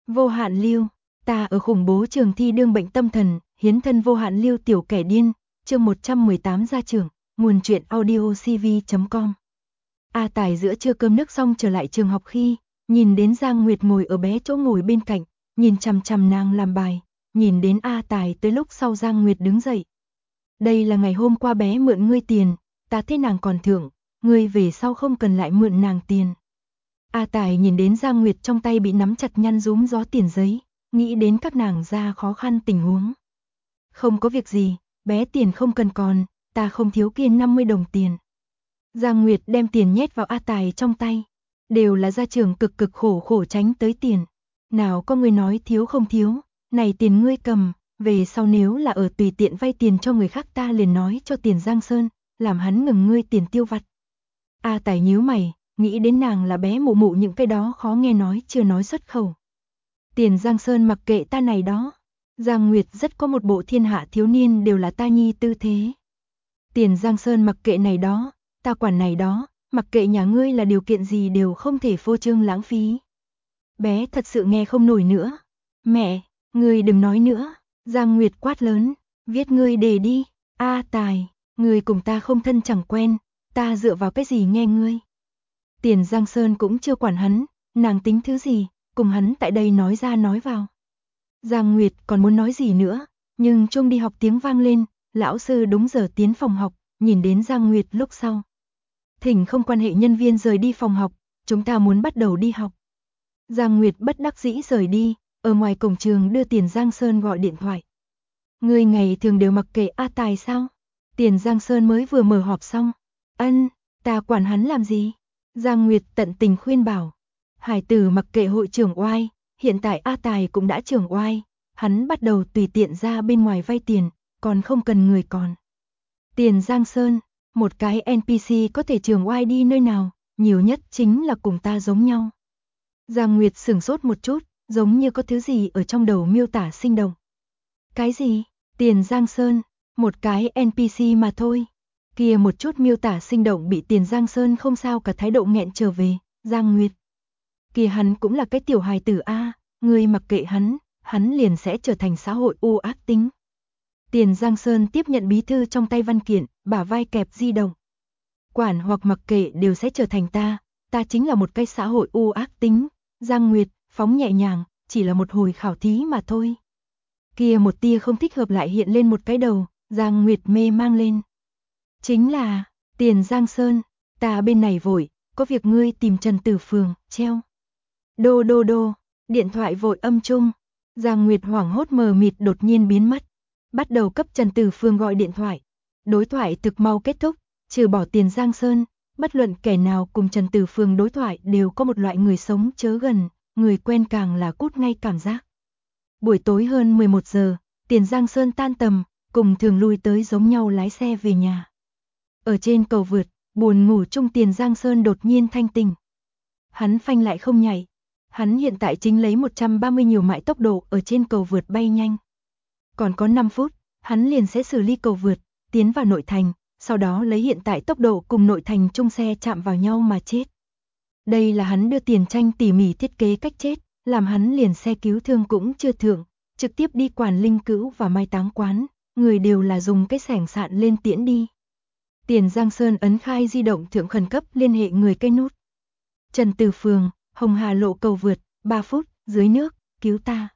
Vô hạn lưu, ta ở khủng bố trường thi đương bệnh tâm thần, hiến thân vô hạn lưu tiểu kẻ điên, chương 118 ra trường, nguồn truyện audio cv.com. A Tài giữa trưa cơm nước xong trở lại trường học khi, nhìn đến Giang Nguyệt ngồi ở bé chỗ ngồi bên cạnh, nhìn chằm chằm nàng làm bài, nhìn đến A Tài tới lúc sau Giang Nguyệt đứng dậy. Đây là ngày hôm qua bé mượn ngươi tiền, ta thấy nàng còn thưởng, ngươi về sau không cần lại mượn nàng tiền. A Tài nhìn đến Giang Nguyệt trong tay bị nắm chặt nhăn rúm gió tiền giấy, nghĩ đến các nàng ra khó khăn tình huống. Không có việc gì, bé tiền không cần còn, ta không thiếu kia 50 đồng tiền. Giang Nguyệt đem tiền nhét vào A Tài trong tay, đều là ra trường cực cực khổ khổ tránh tới tiền. Nào có người nói thiếu không thiếu, này tiền ngươi cầm, về sau nếu là ở tùy tiện vay tiền cho người khác ta liền nói cho tiền Giang Sơn, làm hắn ngừng ngươi tiền tiêu vặt. A Tài nhíu mày, nghĩ đến nàng là bé mụ mụ những cái đó khó nghe nói chưa nói xuất khẩu. Tiền Giang Sơn mặc kệ ta này đó. Giang Nguyệt rất có một bộ thiên hạ thiếu niên đều là ta nhi tư thế. Tiền Giang Sơn mặc kệ này đó, ta quản này đó, mặc kệ nhà ngươi là điều kiện gì đều không thể phô trương lãng phí. Bé thật sự nghe không nổi nữa. Mẹ, ngươi đừng nói nữa. Giang Nguyệt quát lớn, viết ngươi đề đi. A Tài, ngươi cùng ta không thân chẳng quen, ta dựa vào cái gì nghe ngươi. Tiền Giang Sơn cũng chưa quản hắn, nàng tính thứ gì, cùng hắn tại đây nói ra nói vào. Giang Nguyệt còn muốn nói gì nữa, nhưng chuông đi học tiếng vang lên, lão sư đúng giờ tiến phòng học, nhìn đến Giang Nguyệt lúc sau. Thỉnh không quan hệ nhân viên rời đi phòng học, chúng ta muốn bắt đầu đi học. Giang Nguyệt bất đắc dĩ rời đi, ở ngoài cổng trường đưa Tiền Giang Sơn gọi điện thoại. Ngươi ngày thường đều mặc kệ A Tài sao? Tiền Giang Sơn mới vừa mở họp xong. Ân, ta quản hắn làm gì? Giang Nguyệt tận tình khuyên bảo. Hải tử mặc kệ hội trưởng oai, hiện tại A Tài cũng đã trưởng oai, hắn bắt đầu tùy tiện ra bên ngoài vay tiền, còn không cần người còn. Tiền Giang Sơn, một cái NPC có thể trưởng oai đi nơi nào, nhiều nhất chính là cùng ta giống nhau. Giang Nguyệt sửng sốt một chút, giống như có thứ gì ở trong đầu miêu tả sinh động. Cái gì? Tiền Giang Sơn, một cái NPC mà thôi. Kia một chút miêu tả sinh động bị Tiền Giang Sơn không sao cả thái độ nghẹn trở về. Giang Nguyệt, kia hắn cũng là cái tiểu hài tử a, ngươi mặc kệ hắn liền sẽ trở thành xã hội u ác tính. Tiền Giang Sơn tiếp nhận bí thư trong tay văn kiện, bả vai kẹp di động. Quản hoặc mặc kệ đều sẽ trở thành ta chính là một cái xã hội u ác tính. Giang Nguyệt, phóng nhẹ nhàng, chỉ là một hồi khảo thí mà thôi. Kia một tia không thích hợp lại hiện lên một cái đầu, Giang Nguyệt mê mang lên. Chính là, Tiền Giang Sơn, ta bên này vội, có việc ngươi tìm Trần Tử Phường, treo. Đô đô đô, điện thoại vội âm chung. Giang Nguyệt hoảng hốt mờ mịt đột nhiên biến mất. Bắt đầu cấp Trần Tử Phường gọi điện thoại. Đối thoại thực mau kết thúc, trừ bỏ Tiền Giang Sơn, bất luận kẻ nào cùng Trần Tử Phường đối thoại đều có một loại người sống chớ gần, người quen càng là cút ngay cảm giác. Buổi tối hơn 11 giờ, Tiền Giang Sơn tan tầm, cùng thường lui tới giống nhau lái xe về nhà. Ở trên cầu vượt, buồn ngủ chung Tiền Giang Sơn đột nhiên thanh tỉnh. Hắn phanh lại không nhảy. Hắn hiện tại chính lấy 130 nhiều mại tốc độ ở trên cầu vượt bay nhanh. Còn có 5 phút, hắn liền sẽ xử lý cầu vượt, tiến vào nội thành, sau đó lấy hiện tại tốc độ cùng nội thành chung xe chạm vào nhau mà chết. Đây là hắn đưa Tiền Tranh tỉ mỉ thiết kế cách chết, làm hắn liền xe cứu thương cũng chưa thưởng, trực tiếp đi quản linh cữu và mai táng quán, người đều là dùng cái xẻng sạn lên tiễn đi. Tiền Giang Sơn ấn khai di động thượng khẩn cấp liên hệ người cây nút. Trần Tử Phường, Hồng Hà lộ cầu vượt, 3 phút, dưới nước, cứu ta.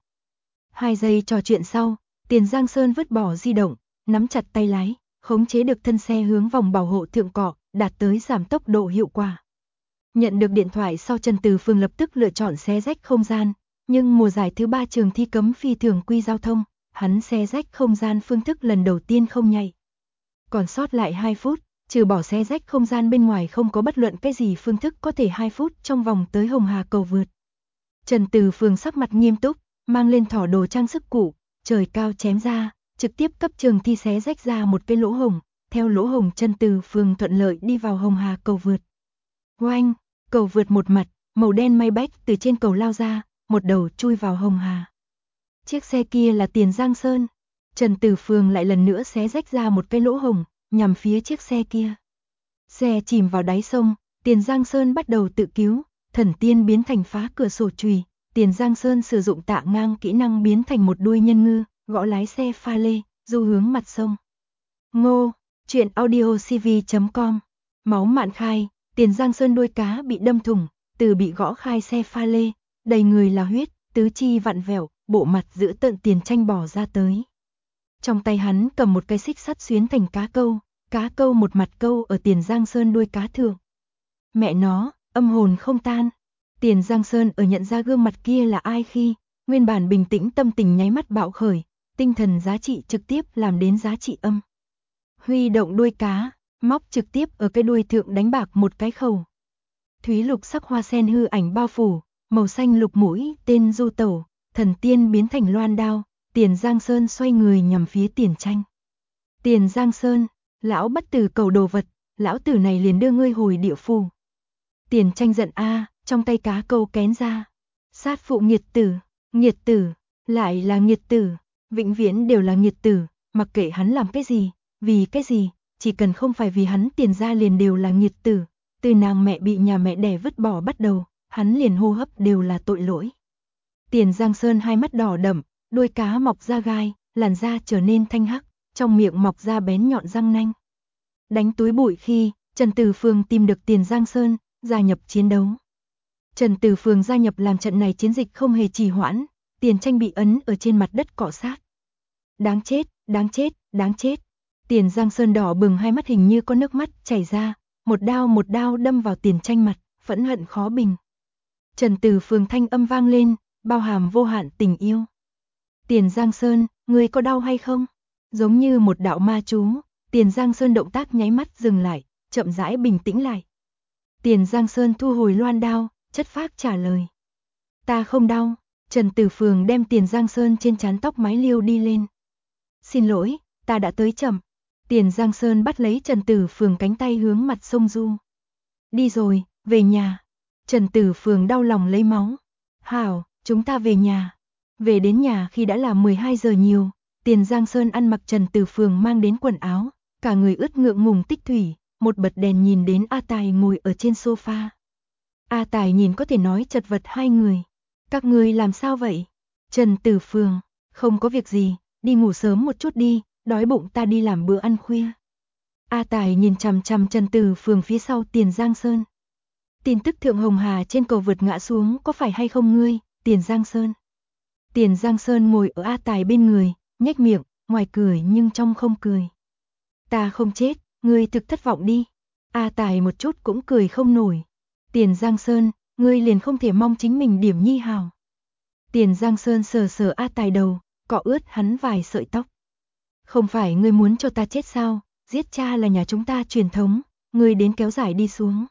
2 giây trò chuyện sau, Tiền Giang Sơn vứt bỏ di động, nắm chặt tay lái, khống chế được thân xe hướng vòng bảo hộ thượng cỏ, đạt tới giảm tốc độ hiệu quả. Nhận được điện thoại sau Trần Tử Phường lập tức lựa chọn xé rách không gian, nhưng mùa giải thứ 3 trường thi cấm phi thường quy giao thông, hắn xé rách không gian phương thức lần đầu tiên không nhảy. Còn sót lại 2 phút, trừ bỏ xé rách không gian bên ngoài không có bất luận cái gì phương thức có thể 2 phút trong vòng tới Hồng Hà cầu vượt. Trần Tử Phường sắc mặt nghiêm túc, mang lên thỏ đồ trang sức cũ, trời cao chém ra, trực tiếp cấp trường thi xé rách ra một cái lỗ hổng, theo lỗ hổng Trần Tử Phường thuận lợi đi vào Hồng Hà cầu vượt. Oanh, cầu vượt một mặt, màu đen Maybach từ trên cầu lao ra, một đầu chui vào Hồng Hà. Chiếc xe kia là Tiền Giang Sơn. Trần Tử Phường lại lần nữa xé rách ra một cái lỗ hổng, nhằm phía chiếc xe kia. Xe chìm vào đáy sông, Tiền Giang Sơn bắt đầu tự cứu, thần tiên biến thành phá cửa sổ chùy, Tiền Giang Sơn sử dụng Tạ Ngang kỹ năng biến thành một đuôi nhân ngư, gõ lái xe pha lê, du hướng mặt sông. Ngô, truyện audio cv.com. Máu mạn khai, Tiền Giang Sơn đuôi cá bị đâm thủng, từ bị gõ khai xe pha lê, đầy người là huyết, tứ chi vặn vẹo, bộ mặt dữ tợn Tiền Tranh bỏ ra tới. Trong tay hắn cầm một cái xích sắt xuyến thành cá câu một mặt câu ở Tiền Giang Sơn đuôi cá thượng. Mẹ nó, âm hồn không tan. Tiền Giang Sơn ở nhận ra gương mặt kia là ai khi, nguyên bản bình tĩnh tâm tình nháy mắt bạo khởi, tinh thần giá trị trực tiếp làm đến giá trị âm. Huy động đuôi cá, móc trực tiếp ở cái đuôi thượng đánh bạc một cái khẩu. Thúy lục sắc hoa sen hư ảnh bao phủ, màu xanh lục mũi, tên du tẩu, thần tiên biến thành loan đao, Tiền Giang Sơn xoay người nhằm phía Tiền Tranh. Tiền Giang Sơn, lão bất tử cầu đồ vật, lão tử này liền đưa ngươi hồi địa phủ. Tiền Tranh giận a, trong tay cá câu kén ra. Sát phụ nghiệt tử, lại là nghiệt tử, vĩnh viễn đều là nghiệt tử, mặc kệ hắn làm cái gì, vì cái gì, chỉ cần không phải vì hắn Tiền gia liền đều là nghiệt tử, từ nàng mẹ bị nhà mẹ đẻ vứt bỏ bắt đầu, hắn liền hô hấp đều là tội lỗi. Tiền Giang Sơn hai mắt đỏ đậm, đuôi cá mọc ra gai, làn da trở nên thanh hắc, trong miệng mọc ra bén nhọn răng nanh. Đánh túi bụi khi, Trần Tử Phường tìm được Tiền Giang Sơn, gia nhập chiến đấu. Trần Tử Phường gia nhập làm trận này chiến dịch không hề trì hoãn, Tiền Tranh bị ấn ở trên mặt đất cọ sát. Đáng chết, đáng chết, đáng chết. Tiền Giang Sơn đỏ bừng hai mắt hình như có nước mắt chảy ra, một đao đâm vào Tiền Tranh mặt, phẫn hận khó bình. Trần Tử Phường thanh âm vang lên, bao hàm vô hạn tình yêu. Tiền Giang Sơn, ngươi có đau hay không? Giống như một đạo ma chú, Tiền Giang Sơn động tác nháy mắt dừng lại, chậm rãi bình tĩnh lại. Tiền Giang Sơn thu hồi loan đao, chất phác trả lời. Ta không đau. Trần Tử Phường đem Tiền Giang Sơn trên trán tóc mái liêu đi lên. Xin lỗi, ta đã tới chậm. Tiền Giang Sơn bắt lấy Trần Tử Phường cánh tay hướng mặt sông du. Đi rồi, về nhà. Trần Tử Phường đau lòng lấy máu. Hảo, chúng ta về nhà. Về đến nhà khi đã là 12 giờ nhiều, Tiền Giang Sơn ăn mặc Trần Tử Phường mang đến quần áo, cả người ướt ngượng ngùng tích thủy, một bật đèn nhìn đến A Tài ngồi ở trên sofa. A Tài nhìn có thể nói chật vật hai người. Các ngươi làm sao vậy? Trần Tử Phường, không có việc gì, đi ngủ sớm một chút đi, đói bụng ta đi làm bữa ăn khuya. A Tài nhìn chằm chằm Trần Tử Phường phía sau Tiền Giang Sơn. Tin tức Thượng Hồng Hà trên cầu vượt ngã xuống có phải hay không ngươi, Tiền Giang Sơn? Tiền Giang Sơn ngồi ở A Tài bên người, nhếch miệng, ngoài cười nhưng trong không cười. Ta không chết, ngươi thực thất vọng đi. A Tài một chút cũng cười không nổi. Tiền Giang Sơn, ngươi liền không thể mong chính mình điểm nhi hào. Tiền Giang Sơn sờ sờ A Tài đầu, cọ ướt hắn vài sợi tóc. Không phải ngươi muốn cho ta chết sao, giết cha là nhà chúng ta truyền thống, ngươi đến kéo dài đi xuống.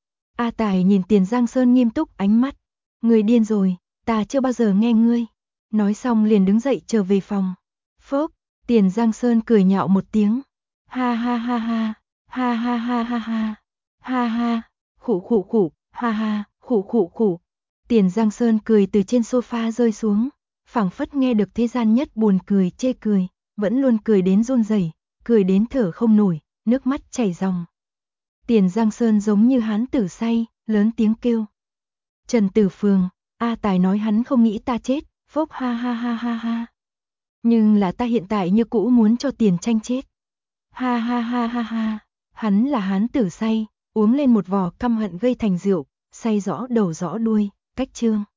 A Tài nhìn Tiền Giang Sơn nghiêm túc ánh mắt. Ngươi điên rồi, ta chưa bao giờ nghe ngươi. Nói xong liền đứng dậy trở về phòng. Phốc, Tiền Giang Sơn cười nhạo một tiếng. Ha ha ha ha, ha ha ha ha ha, ha ha, khụ, ha ha, khụ. Tiền Giang Sơn cười từ trên sofa rơi xuống, phảng phất nghe được thế gian nhất buồn cười chê cười, vẫn luôn cười đến run rẩy, cười đến thở không nổi, nước mắt chảy ròng. Tiền Giang Sơn giống như hán tử say, lớn tiếng kêu. Trần Tử Phường, A Tài nói hắn không nghĩ ta chết, phốc ha ha ha ha ha. Nhưng là ta hiện tại như cũ muốn cho Tiền Tranh chết. Ha ha ha ha ha, hắn là hán tử say, uống lên một vò căm hận gây thành rượu, say rõ đầu rõ đuôi, cách chương.